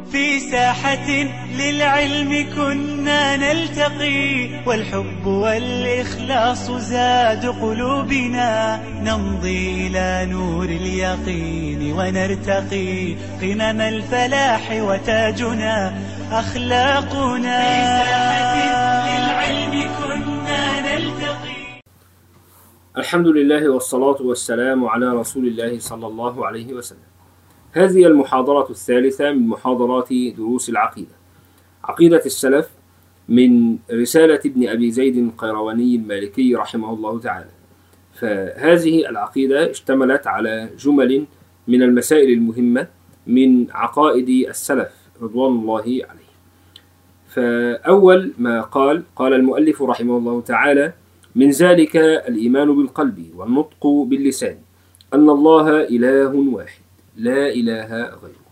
في ساحة للعلم كنا نلتقي، والحب والإخلاص زاد قلوبنا، نمضي إلى نور اليقين ونرتقي، قمم الفلاح وتاجنا أخلاقنا. في ساحة للعلم كنا نلتقي. الحمد لله والصلاة والسلام على رسول الله صلى الله عليه وسلم. هذه المحاضرة الثالثة من محاضرات دروس العقيدة، عقيدة السلف، من رسالة ابن أبي زيد القيرواني المالكي رحمه الله تعالى. فهذه العقيدة اشتملت على جمل من المسائل المهمة من عقائد السلف رضوان الله عليه. فأول ما قال المؤلف رحمه الله تعالى: من ذلك الإيمان بالقلب والنطق باللسان أن الله إله واحد لا إله غيره.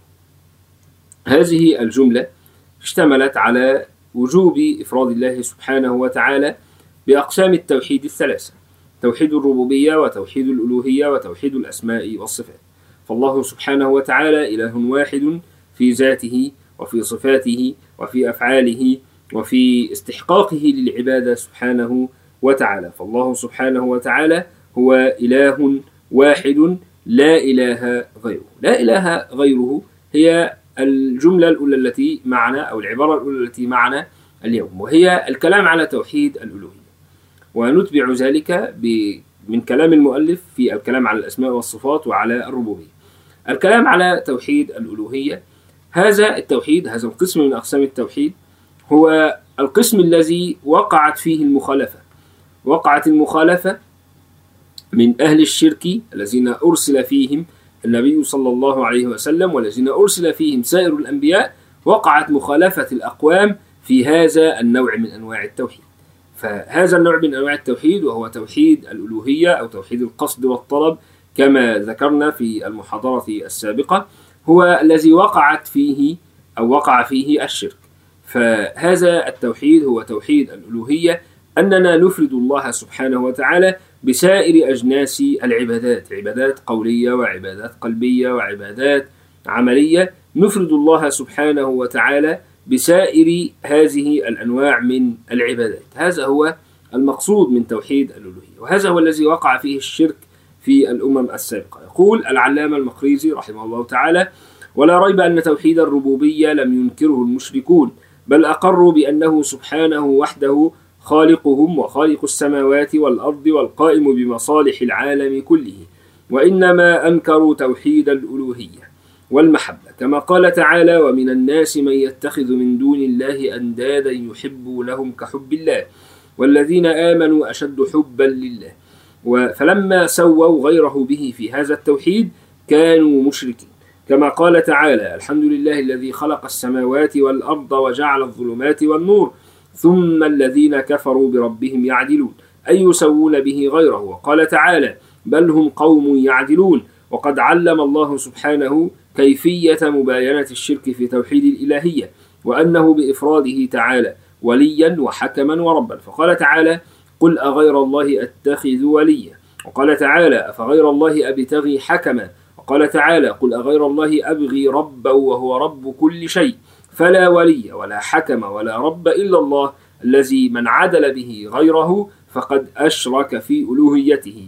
هذه الجملة اشتملت على وجوب إفراد الله سبحانه وتعالى بأقسام التوحيد الثلاثة: توحيد الربوبية وتوحيد الألوهية وتوحيد الأسماء والصفات. فالله سبحانه وتعالى إله واحد في ذاته وفي صفاته وفي أفعاله وفي استحقاقه للعبادة سبحانه وتعالى. فالله سبحانه وتعالى هو إله واحد لا إله غيره. لا إله غيره هي الجملة الأولى التي معنا، أو العبارة الأولى التي معنا اليوم، وهي الكلام على توحيد الألوهية، ونتبع ذلك من كلام المؤلف في الكلام على الأسماء والصفات وعلى الربوبية. الكلام على توحيد الألوهية، هذا التوحيد، هذا القسم من أقسام التوحيد، هو القسم الذي وقعت فيه المخالفة. وقعت المخالفة من أهل الشرك الذين أرسل فيهم النبي صلى الله عليه وسلم والذين أرسل فيهم سائر الأنبياء. وقعت مخالفة الأقوام في هذا النوع من أنواع التوحيد. فهذا النوع من أنواع التوحيد وهو توحيد الألوهية أو توحيد القصد والطلب كما ذكرنا في المحاضرة السابقة، هو الذي وقع فيه الشرك. فهذا التوحيد هو توحيد الألوهية، أننا نفرد الله سبحانه وتعالى بسائر أجناس العبادات، عبادات قولية وعبادات قلبية وعبادات عملية. نفرد الله سبحانه وتعالى بسائر هذه الأنواع من العبادات. هذا هو المقصود من توحيد الألوهية، وهذا هو الذي وقع فيه الشرك في الأمم السابقة. يقول العلامة المقريزي رحمه الله تعالى: ولا ريب أن توحيد الربوبية لم ينكره المشركون، بل أقروا بأنه سبحانه وحده خالقهم وخالق السماوات والأرض والقائم بمصالح العالم كله، وإنما أنكروا توحيد الألوهية والمحبة، كما قال تعالى: ومن الناس من يتخذ من دون الله أندادا يحبونهم كحب الله والذين آمنوا أشد حبا لله. فلما سووا غيره به في هذا التوحيد كانوا مشركين، كما قال تعالى: الحمد لله الذي خلق السماوات والأرض وجعل الظلمات والنور ثم الذين كفروا بربهم يعدلون، أي يسوون به غيره. وقال تعالى: بل هم قوم يعدلون. وقد علم الله سبحانه كيفية مباينة الشرك في توحيد الإلهية، وأنه بإفراده تعالى وليا وحكما وربا. فقال تعالى: قل أغير الله أتخذ وليا. وقال تعالى: أفغير الله أبتغي حكما. وقال تعالى: قل أغير الله أبغي ربا وهو رب كل شيء، فلا ولي ولا حكم ولا رب إلا الله، الذي من عدل به غيره فقد أشرك في ألوهيته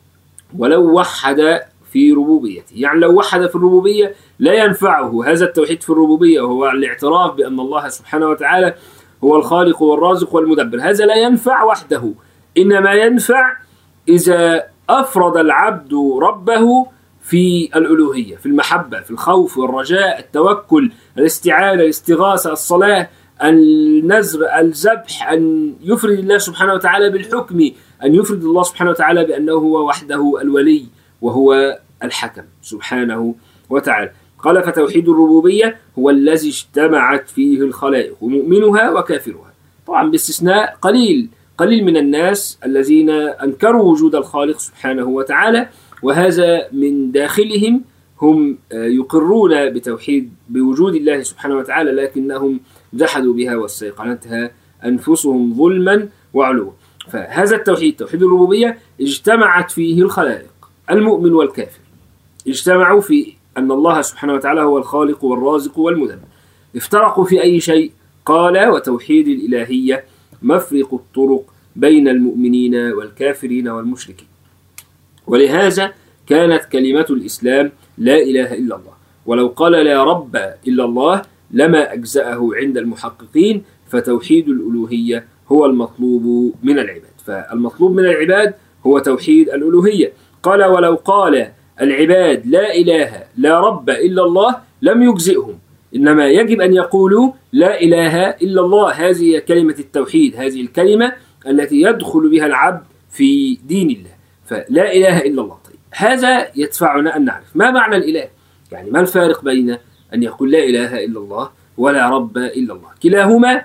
ولو وحد في ربوبيته. يعني لو وحد في الربوبية لا ينفعه هذا التوحيد في الربوبية، وهو الاعتراف بأن الله سبحانه وتعالى هو الخالق والرازق والمدبر. هذا لا ينفع وحده، إنما ينفع إذا أفرد العبد ربه في الألوهية، في المحبة، في الخوف والرجاء، التوكل، الاستعانة، الاستغاثة، الصلاة، النذر، الذبح، أن يفرد الله سبحانه وتعالى بالحكم، أن يفرد الله سبحانه وتعالى بأنه هو وحده الولي وهو الحكم سبحانه وتعالى. قال: فتوحيد الربوبية هو الذي اجتمعت فيه الخلائق مؤمنها وكافرها. طبعا باستثناء قليل من الناس الذين أنكروا وجود الخالق سبحانه وتعالى، وهذا من داخلهم هم يقرون بوجود الله سبحانه وتعالى، لكنهم جحدوا بها واستيقنتها أنفسهم ظلما وعلوا. فهذا التوحيد، توحيد الربوبية، اجتمعت فيه الخلائق، المؤمن والكافر، اجتمعوا في أن الله سبحانه وتعالى هو الخالق والرازق والمدبر. افترقوا في أي شيء؟ قال: وتوحيد الإلهية مفرق الطرق بين المؤمنين والكافرين والمشركين. ولهذا كانت كلمة الإسلام لا إله إلا الله، ولو قال لا رب إلا الله لما أجزأه عند المحققين، فتوحيد الألوهية هو المطلوب من العباد. فالمطلوب من العباد هو توحيد الألوهية. قال: ولو قال العباد لا إله لا رب إلا الله لم يجزئهم، إنما يجب أن يقولوا لا إله إلا الله. هذه كلمة التوحيد، هذه الكلمة التي يدخل بها العبد في دين الله. فلا إله إلا الله. طيب، هذا يدفعنا أن نعرف ما معنى الإله، يعني ما الفارق بين أن يقول لا إله إلا الله ولا رب إلا الله. كلاهما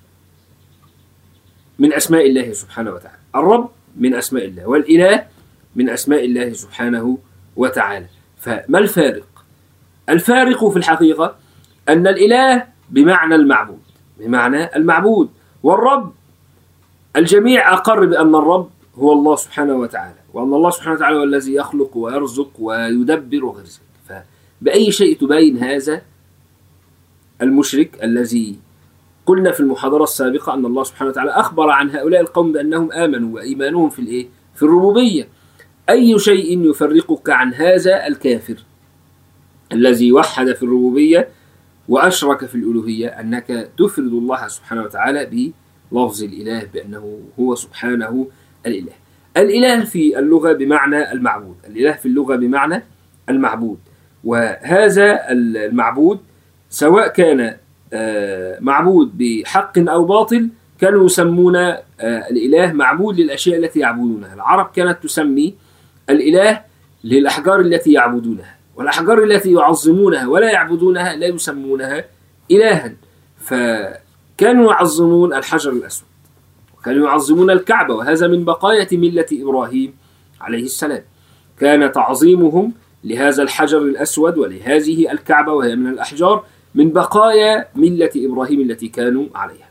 من أسماء الله سبحانه وتعالى. الرب من أسماء الله، والإله من أسماء الله سبحانه وتعالى. فما الفارق؟ الفارق في الحقيقة أن الإله بمعنى المعبود، بمعنى المعبود، والرب الجميع أقر بأن الرب هو الله سبحانه وتعالى، وأن الله سبحانه وتعالى هو الذي يخلق ويرزق ويدبر وغير ذلك. فبأي شيء تبين هذا المشرك الذي قلنا في المحاضرة السابقة أن الله سبحانه وتعالى أخبر عن هؤلاء القوم بأنهم آمنوا، وإيمانهم في الربوبية. أي شيء يفرقك عن هذا الكافر الذي وحد في الربوبية وأشرك في الألوهية؟ أنك تفرد الله سبحانه وتعالى بلفظ الإله، بأنه هو سبحانه الإله. الإله في اللغة بمعنى المعبود، الإله في اللغة بمعنى المعبود. وهذا المعبود سواء كان معبود بحق أو باطل، كانوا يسمون الإله معبود للأشياء التي يعبدونها. العرب كانت تسمي الإله للأحجار التي يعبدونها، والأحجار التي يعظمونها ولا يعبدونها لا يسمونها إلها. فكانوا يعظمون الحجر الأسود، وكانوا يعظمون الكعبة، وهذا من بقايا ملة إبراهيم عليه السلام. كان تعظيمهم لهذا الحجر الأسود ولهذه الكعبة، وهي من الأحجار، من بقايا ملة إبراهيم التي كانوا عليها.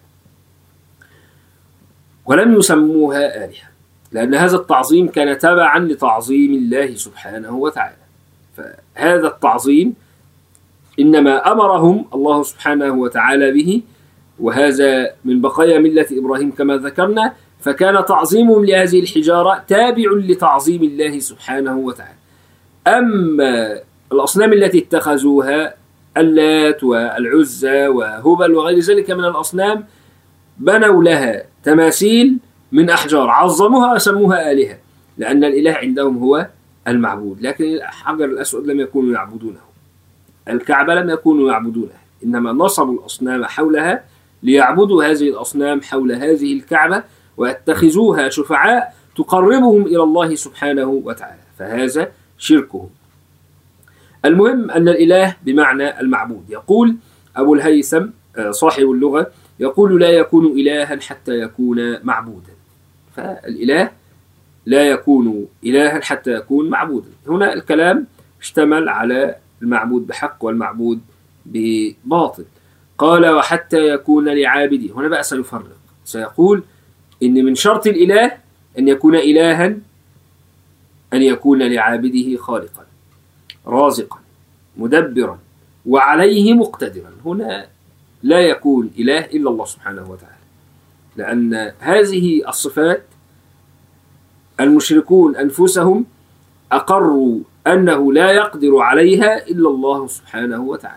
ولم يسموها آلهة، لأن هذا التعظيم كان تبعا لتعظيم الله سبحانه وتعالى. فهذا التعظيم إنما أمرهم الله سبحانه وتعالى به، وهذا من بقايا ملة إبراهيم كما ذكرنا. فكان تعظيمهم لهذه الحجارة تابع لتعظيم الله سبحانه وتعالى. أما الأصنام التي اتخذوها، اللات والعزى وهبل وغير ذلك من الأصنام، بنوا لها تماثيل من أحجار، عظموها وسموها آلهة، لأن الإله عندهم هو المعبود. لكن الحجر الأسود لم يكونوا يعبدونه، الكعبة لم يكونوا يعبدونها، إنما نصبوا الأصنام حولها ليعبدوا هذه الأصنام حول هذه الكعبة، ويتخذوها شفعاء تقربهم إلى الله سبحانه وتعالى. فهذا شركهم. المهم أن الإله بمعنى المعبود. يقول أبو الهيثم صاحب اللغة، يقول: لا يكون إلها حتى يكون معبودا. فالإله لا يكون إلها حتى يكون معبودا. هنا الكلام اشتمل على المعبود بحق والمعبود بباطل. قال: وحتى يكون لعابده. هنا بقى سيفرق، سيقول إن من شرط الإله أن يكون إلها أن يكون لعابده خالقا رازقا مدبرا وعليه مقتدرا. هنا لا يكون إله إلا الله سبحانه وتعالى، لأن هذه الصفات المشركون أنفسهم أقروا أنه لا يقدر عليها إلا الله سبحانه وتعالى.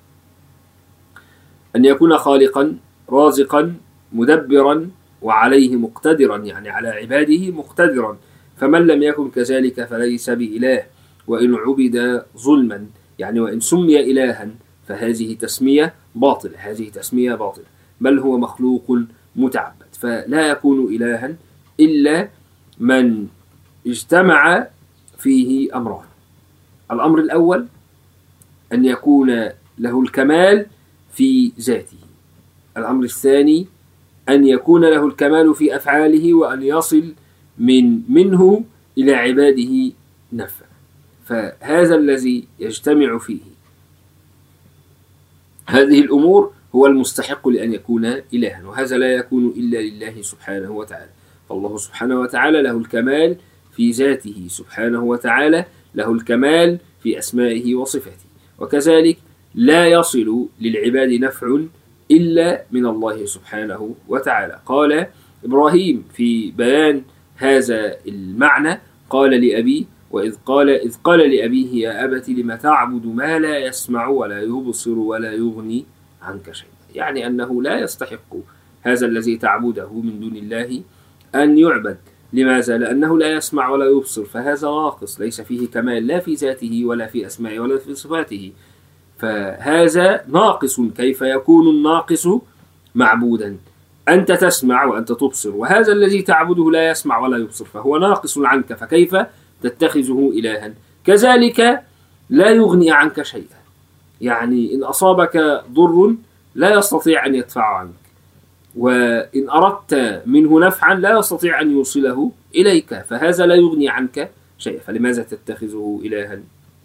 أن يكون خالقا رازقا مدبرا وعليه مقتدرا، يعني على عباده مقتدرا. فمن لم يكن كذلك فليس بإله، وإن عبد ظلما، يعني وإن سمي إلها فهذه تسمية باطلة، هذه تسمية باطلة، بل هو مخلوق متعبد. فلا يكون إلها إلا من اجتمع فيه أمران. الأمر الأول أن يكون له الكمال في ذاته. الأمر الثاني أن يكون له الكمال في أفعاله، وأن يصل منه إلى عباده نفع. فهذا الذي يجتمع فيه هذه الأمور هو المستحق لأن يكون إلها، وهذا لا يكون إلا لله سبحانه وتعالى. فالله سبحانه وتعالى له الكمال في ذاته سبحانه وتعالى، له الكمال في أسمائه وصفاته، وكذلك لا يصل للعباد نفع إلا من الله سبحانه وتعالى. قال إبراهيم في بيان هذا المعنى قال لأبيه إذ قال لأبيه يا أبت لم تعبد ما لا يسمع ولا يبصر ولا يغني عنك شيئا، يعني أنه لا يستحق هذا الذي تعبده من دون الله أن يعبد. لماذا؟ لأنه لا يسمع ولا يبصر، فهذا ناقص ليس فيه كمال لا في ذاته ولا في أسمائه ولا في صفاته، فهذا ناقص. كيف يكون الناقص معبودا؟ أنت تسمع وأنت تبصر، وهذا الذي تعبده لا يسمع ولا يبصر، فهو ناقص عنك، فكيف تتخذه إلها؟ كذلك لا يغني عنك شيئا، يعني إن أصابك ضر لا يستطيع أن يدفع عنك، وإن أردت منه نفعا لا يستطيع أن يوصله إليك، فهذا لا يغني عنك شيئا، فلماذا تتخذه إلها؟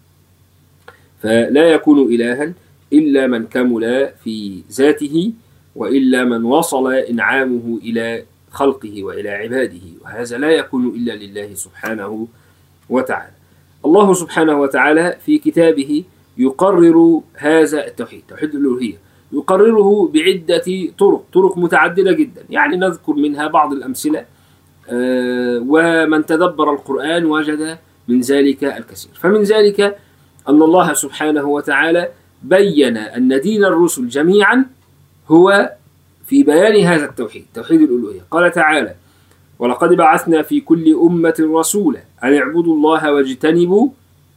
فلا يكون إلها إلا من كمل في ذاته، وإلا من وصل إنعامه إلى خلقه وإلى عباده، وهذا لا يكون إلا لله سبحانه وتعالى. الله سبحانه وتعالى في كتابه يقرر هذا التوحيد، توحيد الألوهية، يقرره بعدة طرق متعددة جدا، يعني نذكر منها بعض الأمثلة، ومن تدبر القرآن وجد من ذلك الكثير. فمن ذلك أن الله سبحانه وتعالى بين أن دين الرسل جميعا هو في بيان هذا التوحيد، توحيد الألوهية. قال تعالى ولقد بعثنا في كل أمة رسولا أن اعبدوا الله واجتنبوا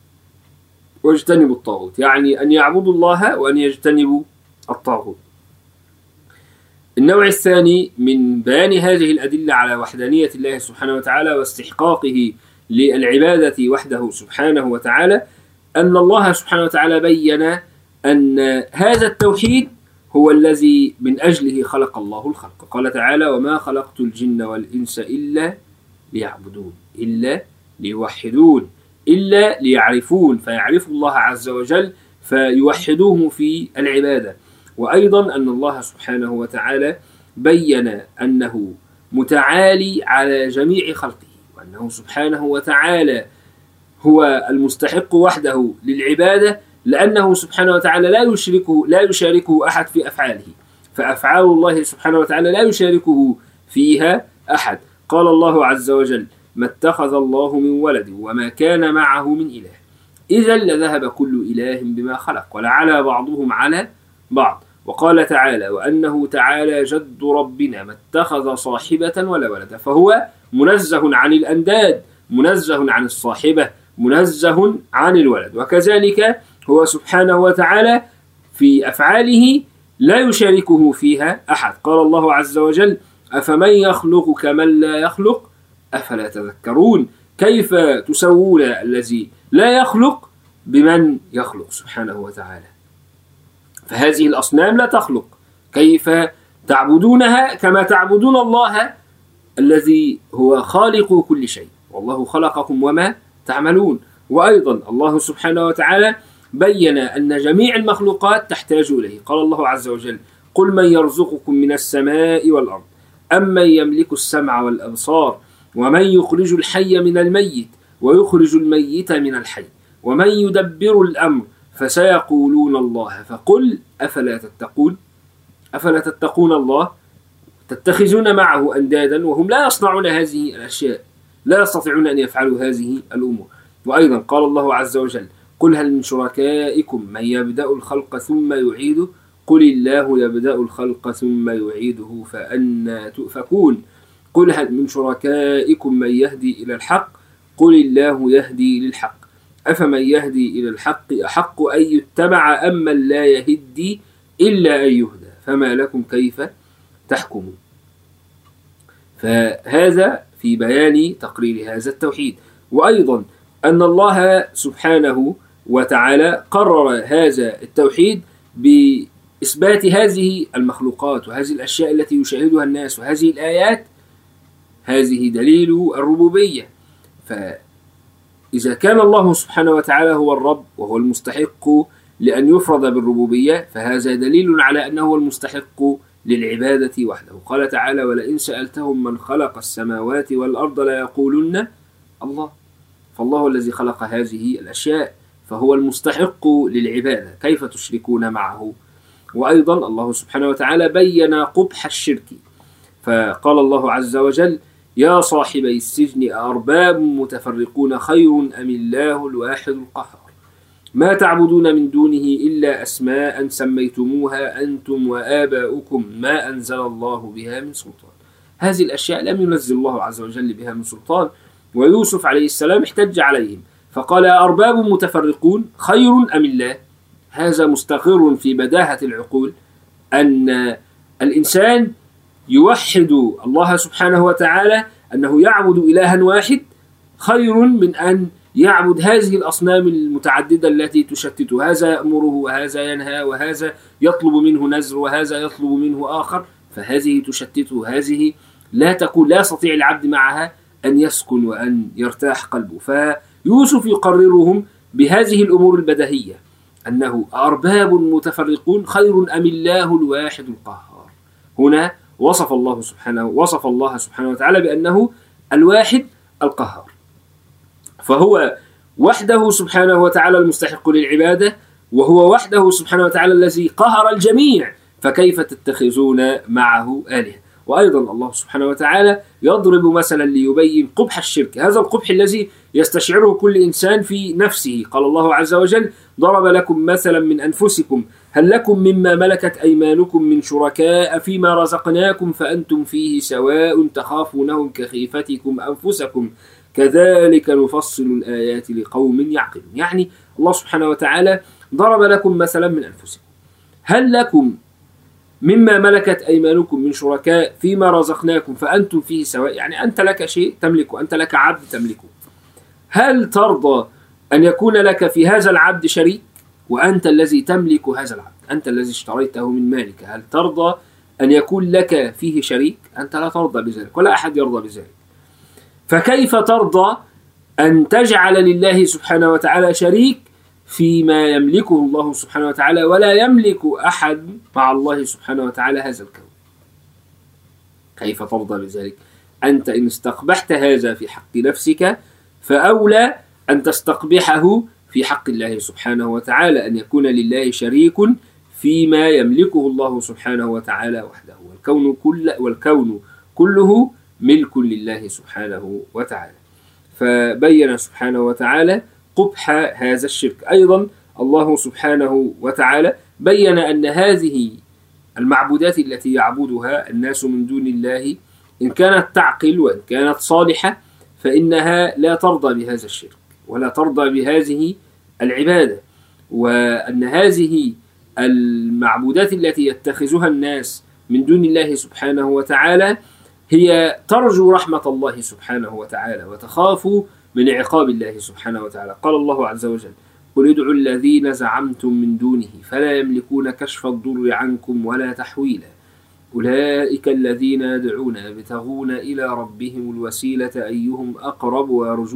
الطاغوت، يعني أن يعبدوا الله وأن يجتنبوا الطاغوت. النوع الثاني من بيان هذه الأدلة على وحدانية الله سبحانه وتعالى واستحقاقه للعبادة وحده سبحانه وتعالى، أن الله سبحانه وتعالى بين أن هذا التوحيد هو الذي من أجله خلق الله الخلق. قال تعالى وما خلقت الجن والإنس إلا ليعبدون، إلا ليوحدون، إلا ليعرفون، فيعرفوا الله عز وجل فيوحدوه في العبادة. وأيضا أن الله سبحانه وتعالى بين أنه متعالي على جميع خلقه، وأنه سبحانه وتعالى هو المستحق وحده للعبادة، لأنه سبحانه وتعالى لا يشاركه أحد في أفعاله، فأفعال الله سبحانه وتعالى لا يشاركه فيها أحد. قال الله عز وجل ما اتخذ الله من ولد وما كان معه من إله إذا لذهب كل إله بما خلق ولعلى بعضهم على بعض. وقال تعالى وأنه تعالى جد ربنا ما اتخذ صاحبة ولا ولدا، فهو منزه عن الأنداد، منزه عن الصاحبة، منزه عن الولد. وكذلك هو سبحانه وتعالى في أفعاله لا يشاركه فيها أحد. قال الله عز وجل أفمن يخلق كمن لا يخلق أفلا تذكرون، كيف تسوون الذي لا يخلق بمن يخلق سبحانه وتعالى؟ فهذه الأصنام لا تخلق، كيف تعبدونها كما تعبدون الله الذي هو خالق كل شيء، والله خلقكم وما تعملون. وأيضا الله سبحانه وتعالى بين أن جميع المخلوقات تحتاج إليه. قال الله عز وجل قل من يرزقكم من السماء والأرض أمن يملك السمع والأبصار ومن يخرج الحي من الميت ويخرج الميت من الحي ومن يدبر الأمر فسيقولون الله فقل أفلا تتقون. أفلا تتقون الله، تتخذون معه أندادا وهم لا يصنعون هذه الأشياء، لا يستطيعون أن يفعلوا هذه الأمور. وأيضا قال الله عز وجل قل هل من شركائكم من يبدأ الخلق ثم يعيده قل الله يبدأ الخلق ثم يعيده فأنى تؤفكون. قل هل من شركائكم من يهدي إلى الحق قل الله يهدي للحق أفمن يهدي إلى الحق أحق أن يتبع أمن لا يهدي إلا أن يهدى فما لكم كيف تحكمون. فهذا في بيان تقرير هذا التوحيد. وأيضا أن الله سبحانه وتعالى قرر هذا التوحيد بإثبات هذه المخلوقات وهذه الأشياء التي يشاهدها الناس وهذه الآيات، هذه دليل الربوبية. فإذا كان الله سبحانه وتعالى هو الرب وهو المستحق لأن يفرض بالربوبية، فهذا دليل على أنه هو المستحق للعبادة وحده. قال تعالى ولئن سألتهم من خلق السماوات والأرض ليقولن الله، فالله الذي خلق هذه الأشياء، فهو المستحق للعبادة، كيف تشركون معه؟ وأيضا الله سبحانه وتعالى بين قبح الشرك، فقال الله عز وجل: يا صاحبي السجن أأرباب متفرقون خير أم الله الواحد القهار ما تعبدون من دونه إلا أسماء سميتموها أنتم وآباؤكم ما أنزل الله بها من سلطان. هذه الأشياء لم ينزل الله عز وجل بها من سلطان، ويوسف عليه السلام احتج عليهم فقال: أأرباب متفرقون خير أم الله؟ هذا مستقر في بداهة العقول أن الإنسان يوحد الله سبحانه وتعالى، أنه يعبد إلها واحد خير من أن يعبد هذه الأصنام المتعددة التي تشتته، هذا يأمره وهذا ينهى وهذا يطلب منه نذر وهذا يطلب منه آخر، فهذه تشتته، هذه لا يستطيع العبد معها أن يسكن وأن يرتاح قلبه. فيوسف يقررهم بهذه الأمور البديهية، أنه أرباب متفرقون خير أم الله الواحد القهار. هنا وصف الله سبحانه وتعالى بأنه الواحد القهار، فهو وحده سبحانه وتعالى المستحق للعبادة، وهو وحده سبحانه وتعالى الذي قهر الجميع، فكيف تتخذون معه آلهة؟ وأيضا الله سبحانه وتعالى يضرب مثلا ليبين قبح الشرك، هذا القبح الذي يستشعره كل إنسان في نفسه. قال الله عز وجل: ضرب لكم مثلا من أنفسكم هل لكم مما ملكت أيمانكم من شركاء فيما رزقناكم فأنتم فيه سواء تخافونهم كخيفتكم أنفسكم كذلك نفصل الآيات لقوم يعقلون. يعني الله سبحانه وتعالى ضرب لكم مثلا من أنفسكم هل لكم مما ملكت أيمانكم من شركاء فيما رزقناكم فأنتم فيه سواء، يعني أنت لك شيء تملكه، أنت لك عبد تملكه، هل ترضى أن يكون لك في هذا العبد شريك وأنت الذي تملك هذا العبد، أنت الذي اشتريته من مالك، هل ترضى أن يكون لك فيه شريك؟ أنت لا ترضى بذلك ولا أحد يرضى بذلك، فكيف ترضى أن تجعل لله سبحانه وتعالى شريك فيما يملكه الله سبحانه وتعالى ولا يملك أحد مع الله سبحانه وتعالى هذا الكون؟ كيف ترضى بذلك؟ أنت إن استقبحت هذا في حق نفسك فأولى أن تستقبحه في حق الله سبحانه وتعالى، أن يكون لله شريك فيما يملكه الله سبحانه وتعالى وحده، والكون كله ملك لله سبحانه وتعالى. فبين سبحانه وتعالى قبح هذا الشرك. أيضا الله سبحانه وتعالى بين أن هذه المعبودات التي يعبدها الناس من دون الله إن كانت تعقل وإن كانت صالحة فإنها لا ترضى بهذا الشرك ولا ترضى بهذه العبادة، وأن هذه المعبودات التي يتخذها الناس من دون الله سبحانه وتعالى هي ترجو رحمة الله سبحانه وتعالى وتخاف من عقاب الله سبحانه وتعالى. قال الله عز وجل: قل ادعوا الذين زعمتم من دونه فلا يملكون كشف الضر عنكم ولا تحويلا أولئك الذين يدعون يبتغون إلى ربهم الوسيلة أيهم أقرب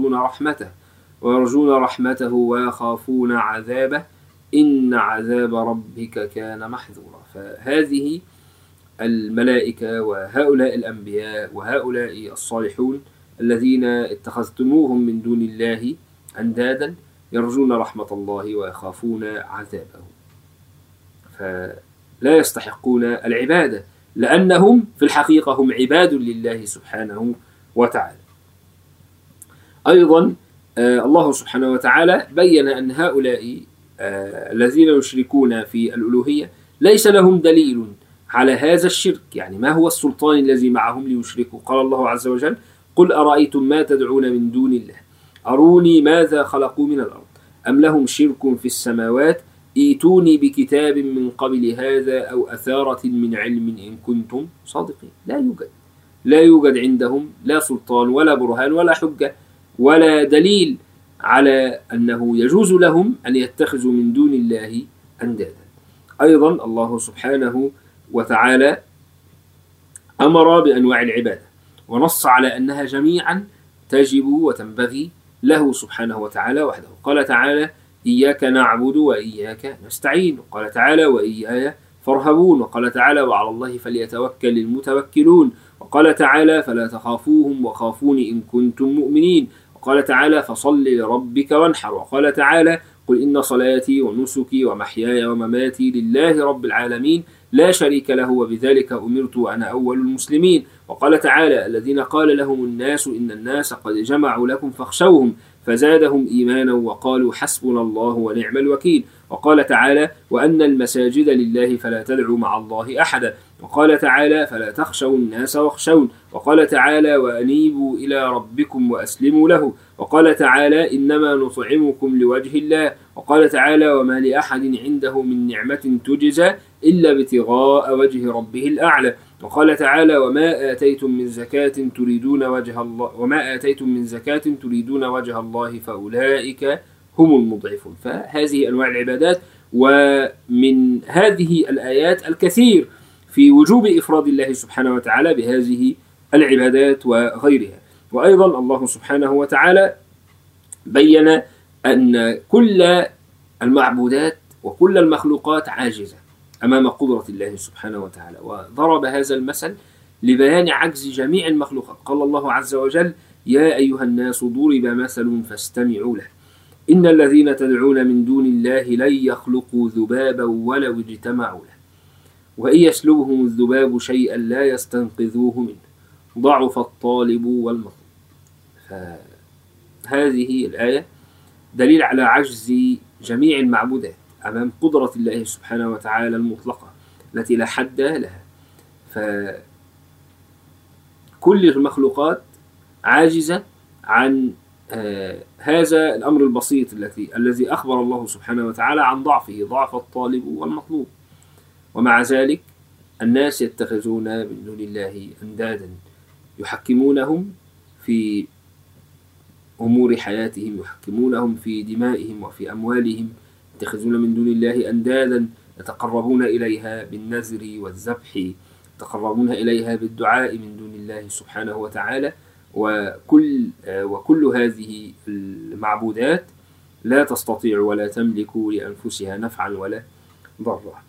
ويرجون رحمته ويخافون عذابه إن عذاب ربك كان محذورا. فهذه الملائكة وهؤلاء الأنبياء وهؤلاء الصالحون الذين اتخذتموهم من دون الله أندادا يرجون رحمة الله ويخافون عذابه، فلا يستحقون العبادة لأنهم في الحقيقة هم عباد لله سبحانه وتعالى. أيضا الله سبحانه وتعالى بين أن هؤلاء الذين يشركون في الألوهية ليس لهم دليل على هذا الشرك، يعني ما هو السلطان الذي معهم ليشركوا؟ قال الله عز وجل: قل أرأيتم ما تدعون من دون الله أروني ماذا خلقوا من الأرض أم لهم شرك في السماوات ائتوني بكتاب من قبل هذا أو أثارة من علم إن كنتم صادقين. لا يوجد عندهم لا سلطان ولا برهان ولا حجة ولا دليل على أنه يجوز لهم أن يتخذوا من دون الله أندادا. أيضا الله سبحانه وتعالى أمر بأنواع العبادة ونص على أنها جميعا تجب وتنبغي له سبحانه وتعالى وحده. قال تعالى: إياك نعبد وإياك نستعين، وقال تعالى: وإياي فارهبون، وقال تعالى: وعلى الله فليتوكل المتوكلون، وقال تعالى: فلا تخافوهم وخافون إن كنتم مؤمنين، وقال تعالى: فصل لربك وانحر، وقال تعالى: قل إن صلاتي ونسكي ومحياي ومماتي لله رب العالمين لا شريك له وبذلك أمرت وأنا أول المسلمين. وقال تعالى الذين قال لهم الناس إن الناس قد جمعوا لكم فاخشوهم فزادهم إيمانا وقالوا حسبنا الله ونعم الوكيل. وقال تعالى وأن المساجد لله فلا تدعوا مع الله أحدا. وقال تعالى فلا تخشوا الناس واخشون. وقال تعالى وأنيبوا إلى ربكم وأسلموا له. وقال تعالى إنما نطعمكم لوجه الله. وقال تعالى وما لأحد عنده من نعمة تجزى إلا ابتغاء وجه ربه الأعلى. وقال تعالى وما آتيتم من زكاة تريدون وجه الله فأولئك هم المضعفون. فهذه أنواع العبادات، ومن هذه الآيات الكثير في وجوب إفراد الله سبحانه وتعالى بهذه العبادات وغيرها. وأيضا الله سبحانه وتعالى بين أن كل المعبودات وكل المخلوقات عاجزة أمام قدرة الله سبحانه وتعالى، وضرب هذا المثل لبيان عجز جميع المخلوقات. قال الله عز وجل يا أيها الناس ضرب مثل فاستمعوا له إن الذين تدعون من دون الله لن يخلقوا ذبابا ولو اجتمعوا له وإن يسلبهم الذباب شيئا لا يستنقذوه منه ضعف الطالب والمطلوب. فهذه الآية دليل على عجز جميع المعبودات أمام قدرة الله سبحانه وتعالى المطلقة التي لا حد لها. فكل المخلوقات عاجزة عن هذا الأمر البسيط الذي أخبر الله سبحانه وتعالى عن ضعفه، ضعف الطالب والمطلوب. ومع ذلك الناس يتخذون من دون الله أندادا يحكمونهم في أمور حياتهم، يحكمونهم في دمائهم وفي أموالهم، يتخذون من دون الله أندادا يتقربون إليها بالنذر والذبح، يتقربون إليها بالدعاء من دون الله سبحانه وتعالى. وكل هذه المعبودات لا تستطيع ولا تملك لأنفسها نفعا ولا ضرا.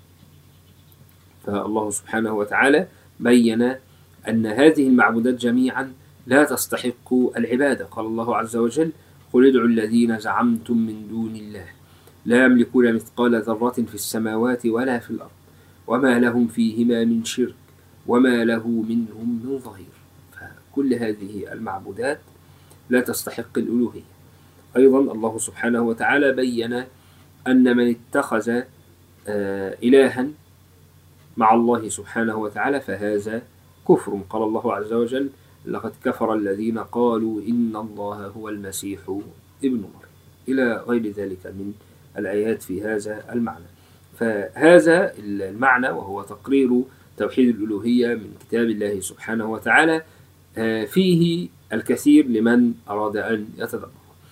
فالله سبحانه وتعالى بين أن هذه المعبودات جميعا لا تستحق العبادة. قال الله عز وجل قل ادعوا الذين زعمتم من دون الله لا يملكون مثقال ذرة في السماوات ولا في الأرض وما لهم فيهما من شرك وما له منهم من ظهير. فكل هذه المعبودات لا تستحق الألوهية. أيضا الله سبحانه وتعالى بين أن من اتخذ إلها مع الله سبحانه وتعالى فهذا كفر. قال الله عز وجل لقد كفر الذين قالوا إن الله هو المسيح ابن مريم إلى غير ذلك من الآيات في هذا المعنى. فهذا المعنى وهو تقرير توحيد الألوهية من كتاب الله سبحانه وتعالى فيه الكثير لمن أراد أن يتدبر.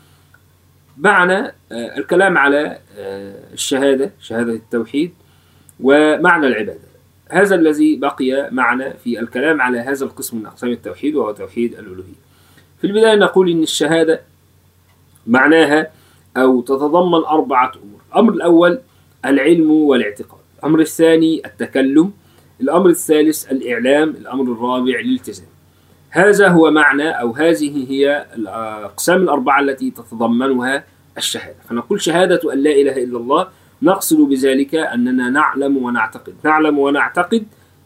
معنى الكلام على الشهادة، شهادة التوحيد، ومعنى العبادة، هذا الذي بقي معنا في الكلام على هذا القسم من أقسام التوحيد وهو توحيد الألوهية. في البداية نقول إن الشهادة معناها أو تتضمن 4 أمور. الأمر الأول العلم والاعتقاد، الأمر الثاني التكلم، الأمر الثالث الإعلام، الأمر الرابع الالتزام. هذا هو معنى أو هذه هي الأقسام 4 التي تتضمنها الشهادة. فنقول شهادة أن لا إله إلا الله نقصد بذلك أننا نعلم ونعتقد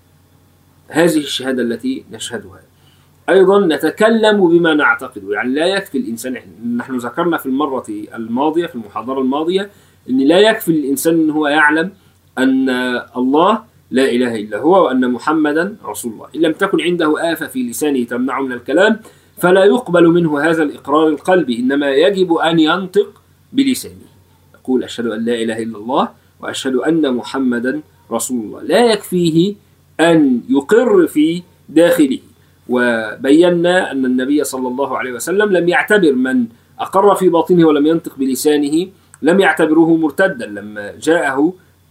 هذه الشهادة التي نشهدها. أيضا نتكلم بما نعتقد، يعني لا يكفي الإنسان، نحن ذكرنا في المرة الماضية في المحاضرة الماضية أن لا يكفي الإنسان أن هو يعلم أن الله لا إله إلا هو وأن محمدا رسول الله، إن لم تكن عنده آفة في لسانه تمنعه من الكلام فلا يقبل منه هذا الإقرار القلبي، إنما يجب أن ينطق بلسانه، يقول أشهد أن لا إله إلا الله وأشهد أن محمدا رسول الله. لا يكفيه أن يقر في داخله. وبينا أن النبي صلى الله عليه وسلم لم يعتبر من أقر في باطنه ولم ينطق بلسانه، لم يعتبره مرتدا لما جاءه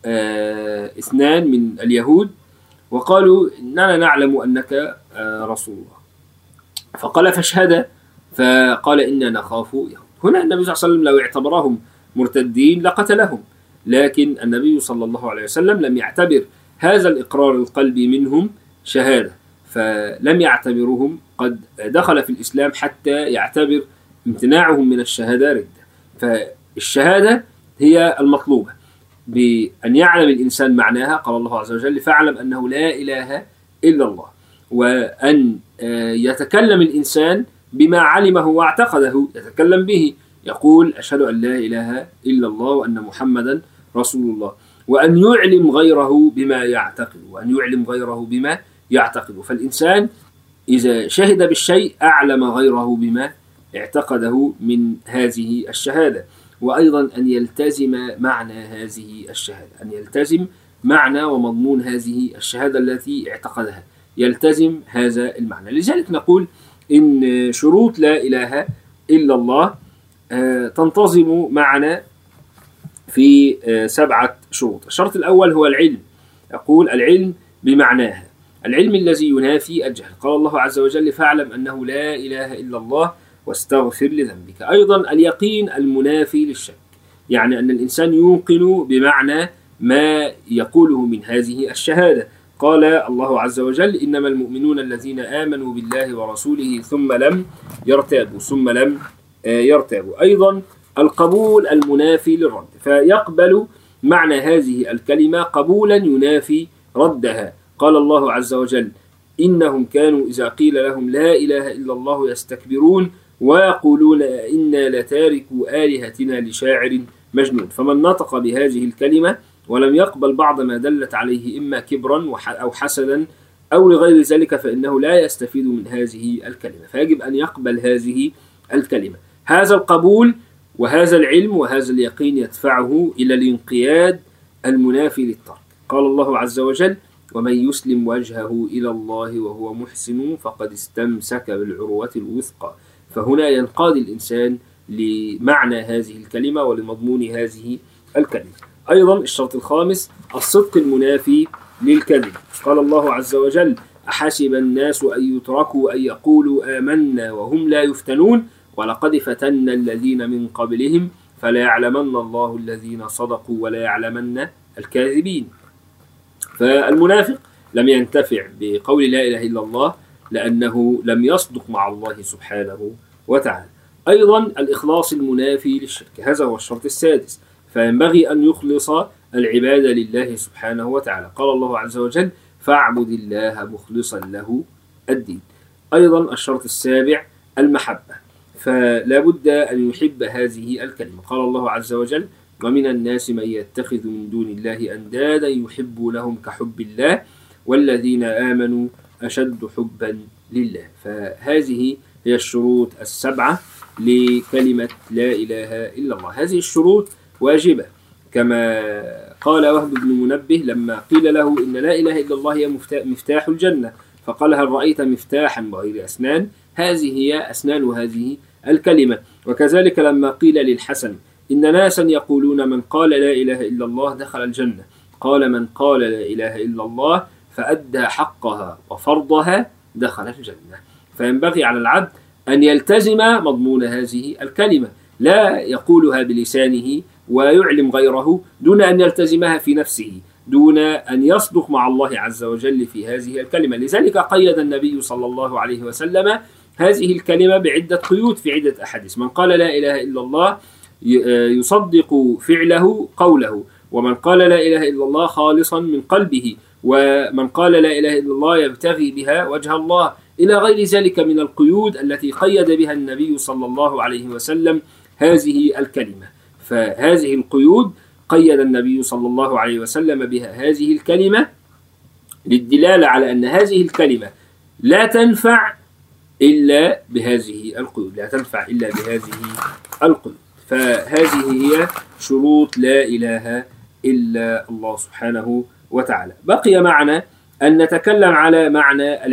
2 من اليهود وقالوا إننا نعلم أنك رسول الله، فقال فاشهد، فقال إننا نخاف يهود. هنا النبي صلى الله عليه وسلم لو اعتبرهم مرتدين لقتلهم، لكن النبي صلى الله عليه وسلم لم يعتبر هذا الإقرار القلبي منهم شهادة، فلم يعتبرهم قد دخل في الإسلام حتى يعتبر امتناعهم من الشهادة ردة. فالشهادة هي المطلوبة، بأن يعلم الإنسان معناها. قال الله عز وجل: فاعلم أنه لا إله إلا الله. وأن يتكلم الإنسان بما علمه واعتقده، يتكلم به، يقول: أشهد أن لا إله إلا الله وأن محمدا رسول الله. وأن يعلم غيره بما يعتقد، فالإنسان إذا شهد بالشيء أعلم غيره بما اعتقده من هذه الشهادة. وأيضا أن يلتزم معنى هذه الشهادة، أن يلتزم معنى ومضمون هذه الشهادة التي اعتقدها، يلتزم هذا المعنى. لذلك نقول إن شروط لا إله إلا الله تنتظم معنا في 7 شروط. الشرط الأول هو العلم. يقول: العلم بمعناها، العلم الذي ينافي الجهل. قال الله عز وجل: فاعلم أنه لا إله إلا الله واستغفر لذنبك. أيضا اليقين المنافي للشك، يعني أن الإنسان يوقن بمعنى ما يقوله من هذه الشهادة. قال الله عز وجل: إنما المؤمنون الذين آمنوا بالله ورسوله ثم لم يرتابوا. أيضا القبول المنافي للرد، فيقبل معنى هذه الكلمة قبولا ينافي ردها. قال الله عز وجل: إنهم كانوا إذا قيل لهم لا إله إلا الله يستكبرون ويقولون إنا لتاركوا آلهتنا لشاعر مجنون. فمن نطق بهذه الكلمة ولم يقبل بعض ما دلت عليه إما كبرا أو حسدا أو لغير ذلك فإنه لا يستفيد من هذه الكلمة، فيجب أن يقبل هذه الكلمة. هذا القبول وهذا العلم وهذا اليقين يدفعه إلى الانقياد المنافي للترك. قال الله عز وجل: ومن يسلم وجهه إلى الله وهو محسن فقد استمسك بالعروة الوثقى. فهنا ينقاد الإنسان لمعنى هذه الكلمة ولمضمون هذه الكلمة. أيضا الشرط الخامس الصدق المنافي للكذب. قال الله عز وجل: أحسب الناس أن يتركوا أن يقولوا آمنا وهم لا يفتنون ولقد فتنا الذين من قبلهم فلا يعلمن الله الذين صدقوا ولا يعلمن الكاذبين. فالمنافق لم ينتفع بقول لا إله إلا الله لأنه لم يصدق مع الله سبحانه وتعالى. أيضا الإخلاص المنافي للشرك، هذا هو الشرط السادس، فينبغي أن يخلص العبادة لله سبحانه وتعالى. قال الله عز وجل: فاعبد الله مخلصا له الدين. أيضا الشرط السابع المحبة، فلا بد أن يحب هذه الكلمة. قال الله عز وجل: ومن الناس من يتخذ من دون الله أندادا يحبونهم كحب الله والذين آمنوا أشد حبا لله. فهذه هي الشروط 7 لكلمة لا إله إلا الله. هذه الشروط واجبة، كما قال وهب بن منبه لما قيل له إن لا إله إلا الله هي مفتاح الجنة، فقال: هل رأيت مفتاحا بغير أسنان؟ هذه هي أسنان هذه الكلمة. وكذلك لما قيل للحسن إن ناسا يقولون من قال لا إله إلا الله دخل الجنة، قال: من قال لا إله إلا الله فأدى حقها وفرضها دخل الجنة. فينبغي على العبد أن يلتزم مضمون هذه الكلمة، لا يقولها بلسانه ويعلم غيره دون أن يلتزمها في نفسه، دون أن يصدق مع الله عز وجل في هذه الكلمة. لذلك قيد النبي صلى الله عليه وسلم هذه الكلمة بعدة قيود في عدة أحاديث: من قال لا إله إلا الله يصدق فعله قوله، ومن قال لا إله إلا الله خالصا من قلبه، ومن قال لا إله إلا الله يبتغي بها وجه الله، إلى غير ذلك من القيود التي قيد بها النبي صلى الله عليه وسلم هذه الكلمة. فهذه القيود قيد النبي صلى الله عليه وسلم بها هذه الكلمة للدلالة على أن هذه الكلمة لا تنفع إلا بهذه القيود، فهذه هي شروط لا إله إلا الله سبحانه وتعالى. بقي معنا أن نتكلم على معنى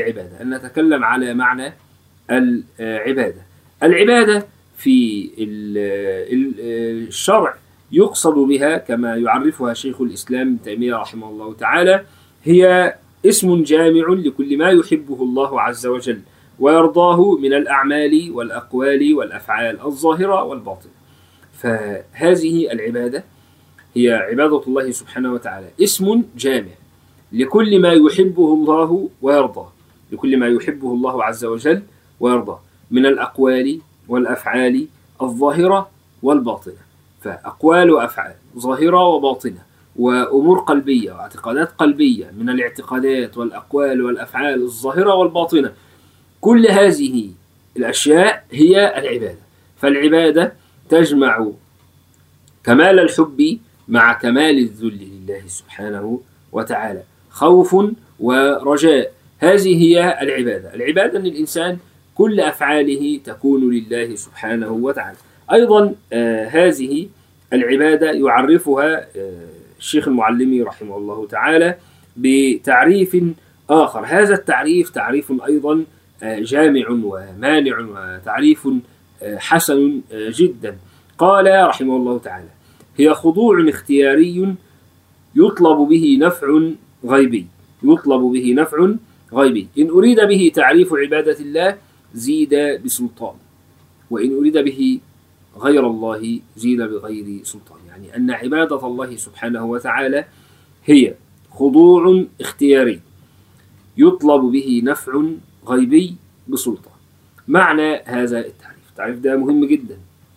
العبادة. العبادة في الشرع يقصد بها كما يعرفها شيخ الإسلام ابن تيمية رحمه الله تعالى هي اسم جامع لكل ما يحبه الله عز وجل ويرضاه من الأعمال والأقوال والأفعال الظاهرة والباطنة. فهذه العبادة هي عبادة الله سبحانه وتعالى، اسم جامع لكل ما يحبه الله ويرضاه، لكل ما يحبه الله عز وجل ويرضاه من الأقوال والأفعال الظاهرة والباطنة. فأقوال وأفعال ظاهرة وباطنة، وأمور قلبية واعتقادات قلبية من الاعتقادات والأقوال والأفعال الظاهرة والباطنة، كل هذه الأشياء هي العبادة. فالعبادة تجمع كمال الحب مع كمال الذل لله سبحانه وتعالى، خوف ورجاء، هذه هي العبادة. العبادة أن الإنسان كل أفعاله تكون لله سبحانه وتعالى. أيضا هذه العبادة يعرفها الشيخ المعلمي رحمه الله تعالى بتعريف آخر. هذا التعريف تعريف أيضا جامع ومانع، وتعريف حسن جدا. قال رحمه الله تعالى: هي خضوع اختياري يطلب به نفع غيبي. يطلب به نفع غيبي. إن أريد به تعريف عبادة الله زيد بسلطان، وإن أريد به غير الله زيد بغير سلطان. يعني أن عبادة الله سبحانه وتعالى هي خضوع اختياري يطلب به نفع غيبي بسلطان. معنى هذا التعريف ده مهم جدا،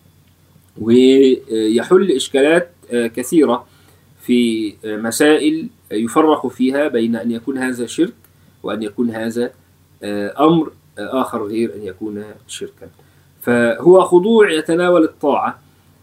ويحل إشكالات كثيرة في مسائل يفرق فيها بين أن يكون هذا شرك وأن يكون هذا أمر آخر غير أن يكون شركا. فهو خضوع يتناول الطاعة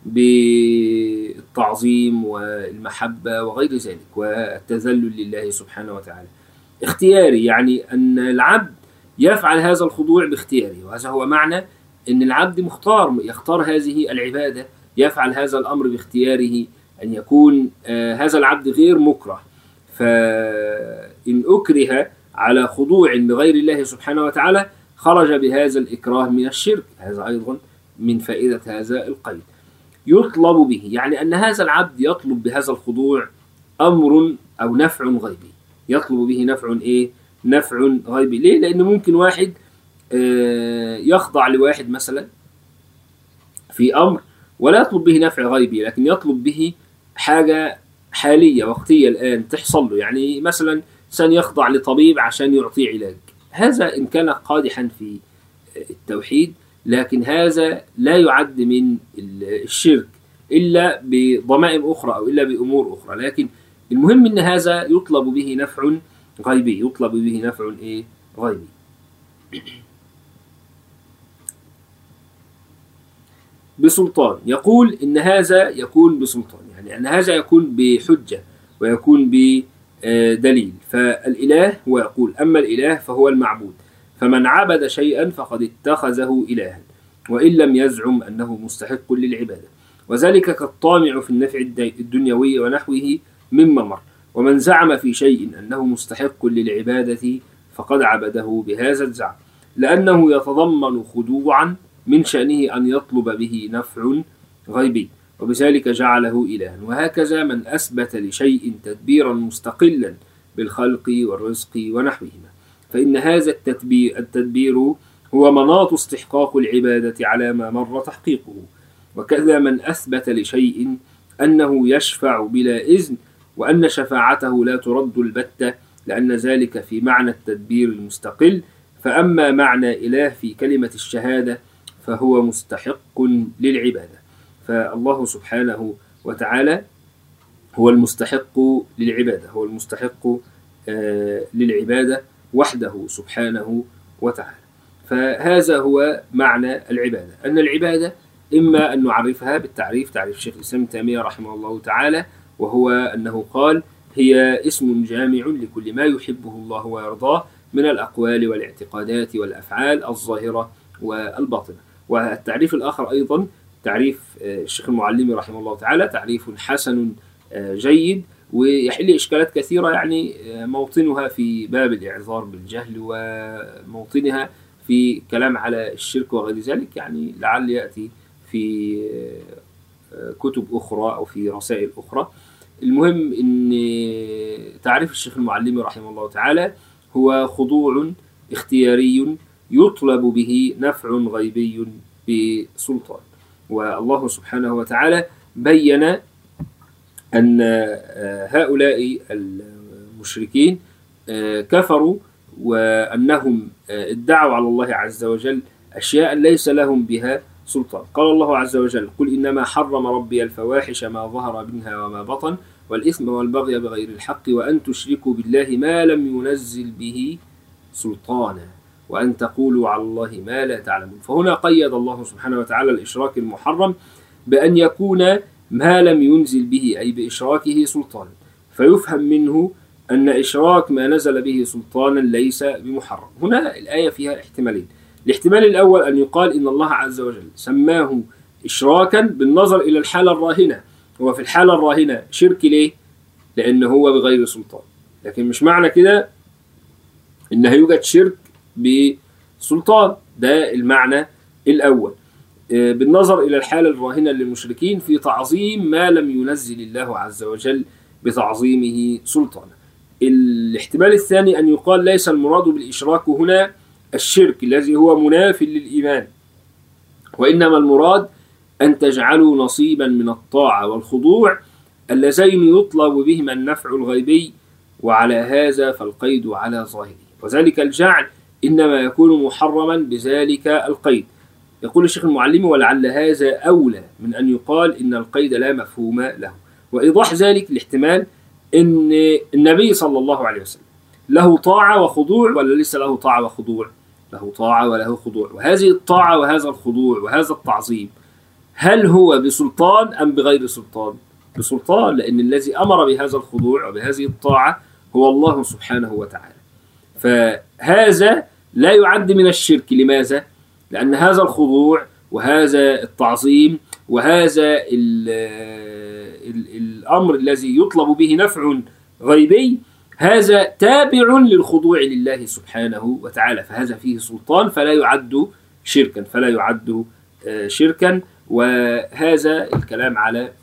بالتعظيم والمحبة وغير ذلك، والتذلل لله سبحانه وتعالى. اختياري يعني أن العبد يفعل هذا الخضوع باختياره، وهذا هو معنى أن العبد مختار، يختار هذه العبادة، يفعل هذا الأمر باختياره، أن يكون هذا العبد غير مكره. فإن أكره على خضوع لغير الله سبحانه وتعالى خرج بهذا الإكراه من الشرك. هذا أيضا من فائدة هذا القيد. يطلب به يعني أن هذا العبد يطلب بهذا الخضوع أمر أو نفع غيبي. يطلب به نفع نفع غيبي. ليه؟ لأنه ممكن واحد يخضع لواحد مثلا في أمر ولا يطلب به نفع غيبي، لكن يطلب به حاجة حالية وقتية الآن تحصل له. يعني مثلا إنسان يخضع لطبيب عشان يعطيه علاج، هذا إن كان قادحا في التوحيد، لكن هذا لا يعد من الشرك إلا بضمائم أخرى أو إلا بأمور أخرى. لكن المهم أن هذا يطلب به نفع غيبي. يطلب به نفع غيبي. بسلطان. يقول إن هذا يكون بسلطان، يعني أن هذا يكون بحجة ويكون بدليل. فالإله هو يقول: أما الإله فهو المعبود، فمن عبد شيئا فقد اتخذه إلها وإن لم يزعم أنه مستحق للعبادة، وذلك كالطامع في النفع الدنيوي ونحوه مما مر. ومن زعم في شيء أنه مستحق للعبادة فقد عبده بهذا الزعم، لأنه يتضمن خضوعا من شأنه أن يطلب به نفع غيبي، وبذلك جعله إلها. وهكذا من أثبت لشيء تدبيرا مستقلا بالخلق والرزق ونحوهما، فإن هذا التدبير هو مناط استحقاق العبادة على ما مر تحقيقه. وكذا من أثبت لشيء أنه يشفع بلا إذن، وأن شفاعته لا ترد البتة، لأن ذلك في معنى التدبير المستقل. فأما معنى إله في كلمة الشهادة فهو مستحق للعبادة. فالله سبحانه وتعالى هو المستحق للعبادة، هو المستحق للعبادة وحده سبحانه وتعالى. فهذا هو معنى العبادة. أن العبادة إما أن نعرفها بالتعريف، تعريف شيخ الإسلام ابن تيمية رحمه الله تعالى، وهو أنه قال: هي اسم جامع لكل ما يحبه الله ويرضاه من الأقوال والاعتقادات والأفعال الظاهرة والباطنة. والتعريف الآخر أيضا تعريف الشيخ المعلمي رحمه الله تعالى، تعريف حسن جيد، ويحل إشكالات كثيرة، يعني موطنها في باب الإعذار بالجهل، وموطنها في كلام على الشرك وغير ذلك، يعني لعل يأتي في كتب أخرى أو في رسائل أخرى. المهم أن تعريف الشيخ المعلمي رحمه الله تعالى هو خضوع اختياري يطلب به نفع غيبي بسلطان. والله سبحانه وتعالى بين أن هؤلاء المشركين كفروا، وأنهم ادعوا على الله عز وجل أشياء ليس لهم بها سلطان. قال الله عز وجل: قل إنما حرم ربي الفواحش ما ظهر منها وما بطن والإثم والبغي بغير الحق وأن تشركوا بالله ما لم ينزل به سلطانا وأن تقولوا على الله ما لا تعلمون. فهنا قيد الله سبحانه وتعالى الإشراك المحرم بأن يكون ما لم ينزل به، أي بإشراكه سلطان، فيفهم منه أن إشراك ما نزل به سلطانا ليس بمحرم. هنا الآية فيها احتمالين. الاحتمال الأول أن يقال إن الله عز وجل سماه إشراكا بالنظر إلى الحالة الراهنة. هو في الحالة الراهنة شرك ليه؟ لأنه هو بغير سلطان، لكن مش معنى كده إن هيوجد شرك بسلطان. ده المعنى الأول بالنظر إلى الحالة الراهنة للمشركين في تعظيم ما لم ينزل الله عز وجل بتعظيمه سلطانا. الاحتمال الثاني أن يقال ليس المراد بالإشراك هنا الشرك الذي هو مناف للإيمان، وإنما المراد أن تجعلوا نصيبا من الطاعة والخضوع اللذين يطلب بهما النفع الغيبي، وعلى هذا فالقيد على ظاهره، وذلك الجعل إنما يكون محرما بذلك القيد. يقول الشيخ المعلم: ولعل هذا أولى من أن يقال إن القيد لا مفهوم له. وإيضاح ذلك الاحتمال إن النبي صلى الله عليه وسلم له طاعة وخضوع ولا ليس له طاعة وخضوع؟ له طاعة وله خضوع، وهذه الطاعة وهذا الخضوع وهذا التعظيم هل هو بسلطان أم بغير سلطان؟ بسلطان، لأن الذي أمر بهذا الخضوع وبهذه الطاعة هو الله سبحانه وتعالى. فهذا لا يعد من الشرك. لماذا؟ لأن هذا الخضوع وهذا التعظيم وهذا الأمر الذي يطلب به نفع غيبي هذا تابع للخضوع لله سبحانه وتعالى، فهذا فيه سلطان فلا يعد شركا. وهذا الكلام على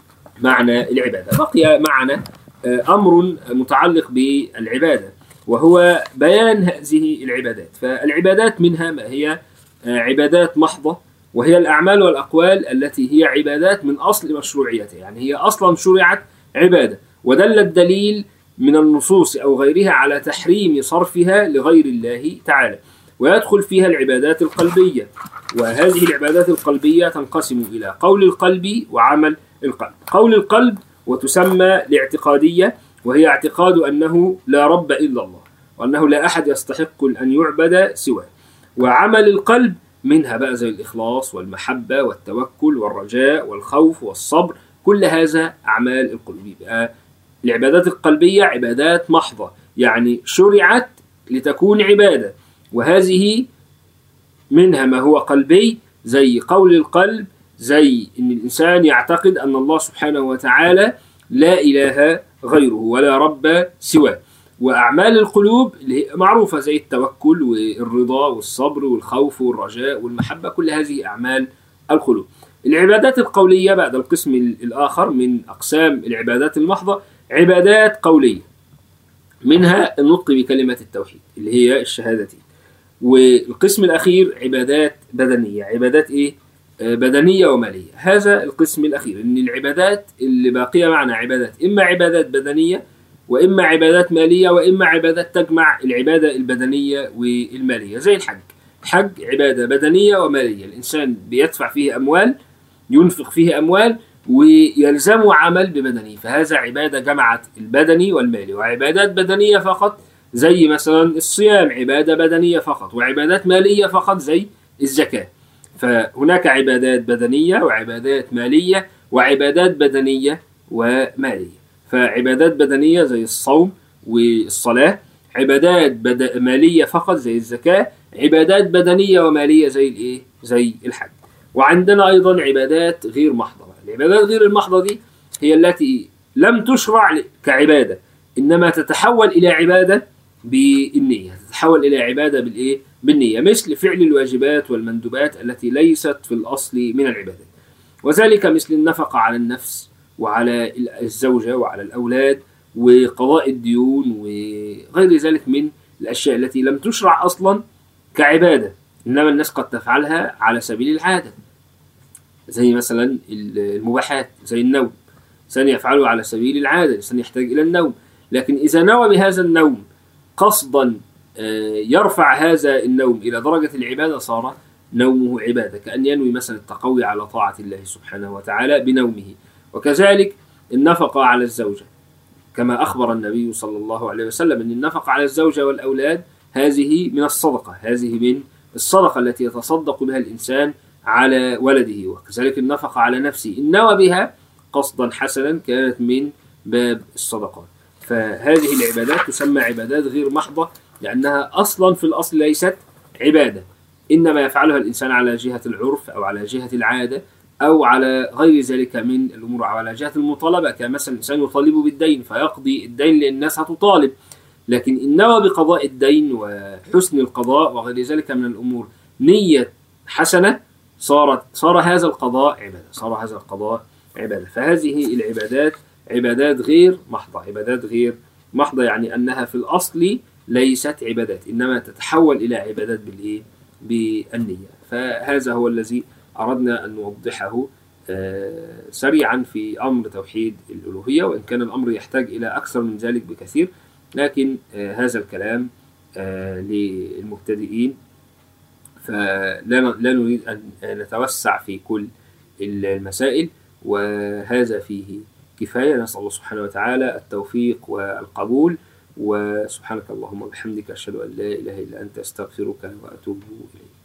معنى العبادة. بقي معنا أمر متعلق بالعبادة وهو بيان هذه العبادات. فالعبادات منها ما هي عبادات محضة، وهي الأعمال والأقوال التي هي عبادات من أصل مشروعيتها، يعني هي أصلا شرعت عبادة، ودل الدليل من النصوص أو غيرها على تحريم صرفها لغير الله تعالى. ويدخل فيها العبادات القلبية، وهذه العبادات القلبية تنقسم إلى قول القلب وعمل القلب. قول القلب وتسمى الاعتقادية، وهي اعتقاد أنه لا رب إلا الله، وأنه لا أحد يستحق أن يعبد سواه. وعمل القلب منها بقى زي الإخلاص والمحبة والتوكل والرجاء والخوف والصبر، كل هذا أعمال القلوب. يبقى العبادات القلبية عبادات محضة، يعني شرعت لتكون عبادة، وهذه منها ما هو قلبي زي قول القلب، زي أن الإنسان يعتقد أن الله سبحانه وتعالى لا إله غيره ولا رب سواه. وأعمال القلوب اللي هي معروفة زي التوكل والرضا والصبر والخوف والرجاء والمحبة، كل هذه أعمال القلوب. العبادات القولية بعد القسم الآخر من أقسام العبادات المحضة عبادات قولية، منها النطق بكلمة التوحيد اللي هي الشهادتين. والقسم الأخير عبادات بدنية. عبادات إيه؟ بدنية ومالية. هذا القسم الأخير، إن العبادات اللي باقية معنا عبادات إما عبادات بدنية وإما عبادات مالية وإما عبادات تجمع العبادة البدنية والمالية، زي الحج. الحج عبادة بدنية ومالية، الإنسان بيدفع فيه أموال، ينفق فيه أموال ويلزمه عمل ببدنه، فهذا عبادة جمعت البدني والمالي. وعبادات بدنية فقط زي مثلا الصيام عبادة بدنية فقط، وعبادات مالية فقط زي الزكاة. فهناك عبادات بدنية وعبادات مالية وعبادات بدنية ومالية. فعبادات بدنية زي الصوم والصلاة، عبادات مالية فقط زي الزكاة، عبادات بدنية ومالية زي الإيه؟ زي الحج. وعندنا أيضا عبادات غير محضة. العبادات غير المحضة دي هي التي لم تشرع كعبادة، إنما تتحول إلى عبادة بالنية، تتحول إلى عبادة بالإيه؟ بالنية، مثل فعل الواجبات والمندوبات التي ليست في الأصل من العبادات. وذلك مثل النفقة على النفس وعلى الزوجة وعلى الأولاد وقضاء الديون وغير ذلك من الأشياء التي لم تشرع أصلا كعبادة، إنما الناس قد تفعلها على سبيل العادة، زي مثلا المباحات زي النوم، إنسان يفعله على سبيل العادة، إنسان يحتاج إلى النوم، لكن إذا نوى بهذا النوم قصدا يرفع هذا النوم إلى درجة العبادة صار نومه عبادة، كأن ينوي مثلا التقوي على طاعة الله سبحانه وتعالى بنومه. وكذلك النفقة على الزوجة، كما أخبر النبي صلى الله عليه وسلم أن النفقة على الزوجة والأولاد هذه من الصدقة، هذه من الصدقة التي يتصدق بها الإنسان على ولده. وكذلك النفقة على نفسه إن نوى بها قصدا حسنا كانت من باب الصدقات. فهذه العبادات تسمى عبادات غير محضة، لأنها أصلا في الأصل ليست عبادة، إنما يفعلها الإنسان على جهة العرف أو على جهة العادة أو على غير ذلك من الأمور، أو على جهة المطالبة، كمثلا الإنسان يطالب بالدين فيقضي الدين لأن الناس هتطالب. لكن إن نوى بقضاء الدين وحسن القضاء وغير ذلك من الأمور نية حسنة، صار هذا القضاء عبادة، صار هذا القضاء عبادة. فهذه العبادات عبادات غير محضة، عبادات غير محضة يعني أنها في الأصل ليست عبادات، إنما تتحول إلى عبادات بالنية. فهذا هو الذي أردنا أن نوضحه سريعا في أمر توحيد الألوهية، وإن كان الأمر يحتاج إلى أكثر من ذلك بكثير، لكن هذا الكلام للمبتدئين، فلا نريد أن نتوسع في كل المسائل، وهذا فيه كفاية. نسأل الله سبحانه وتعالى التوفيق والقبول، وسبحانك اللهم وبحمدك أشهد أن لا إله إلا أنت أستغفرك وأتوب إليك.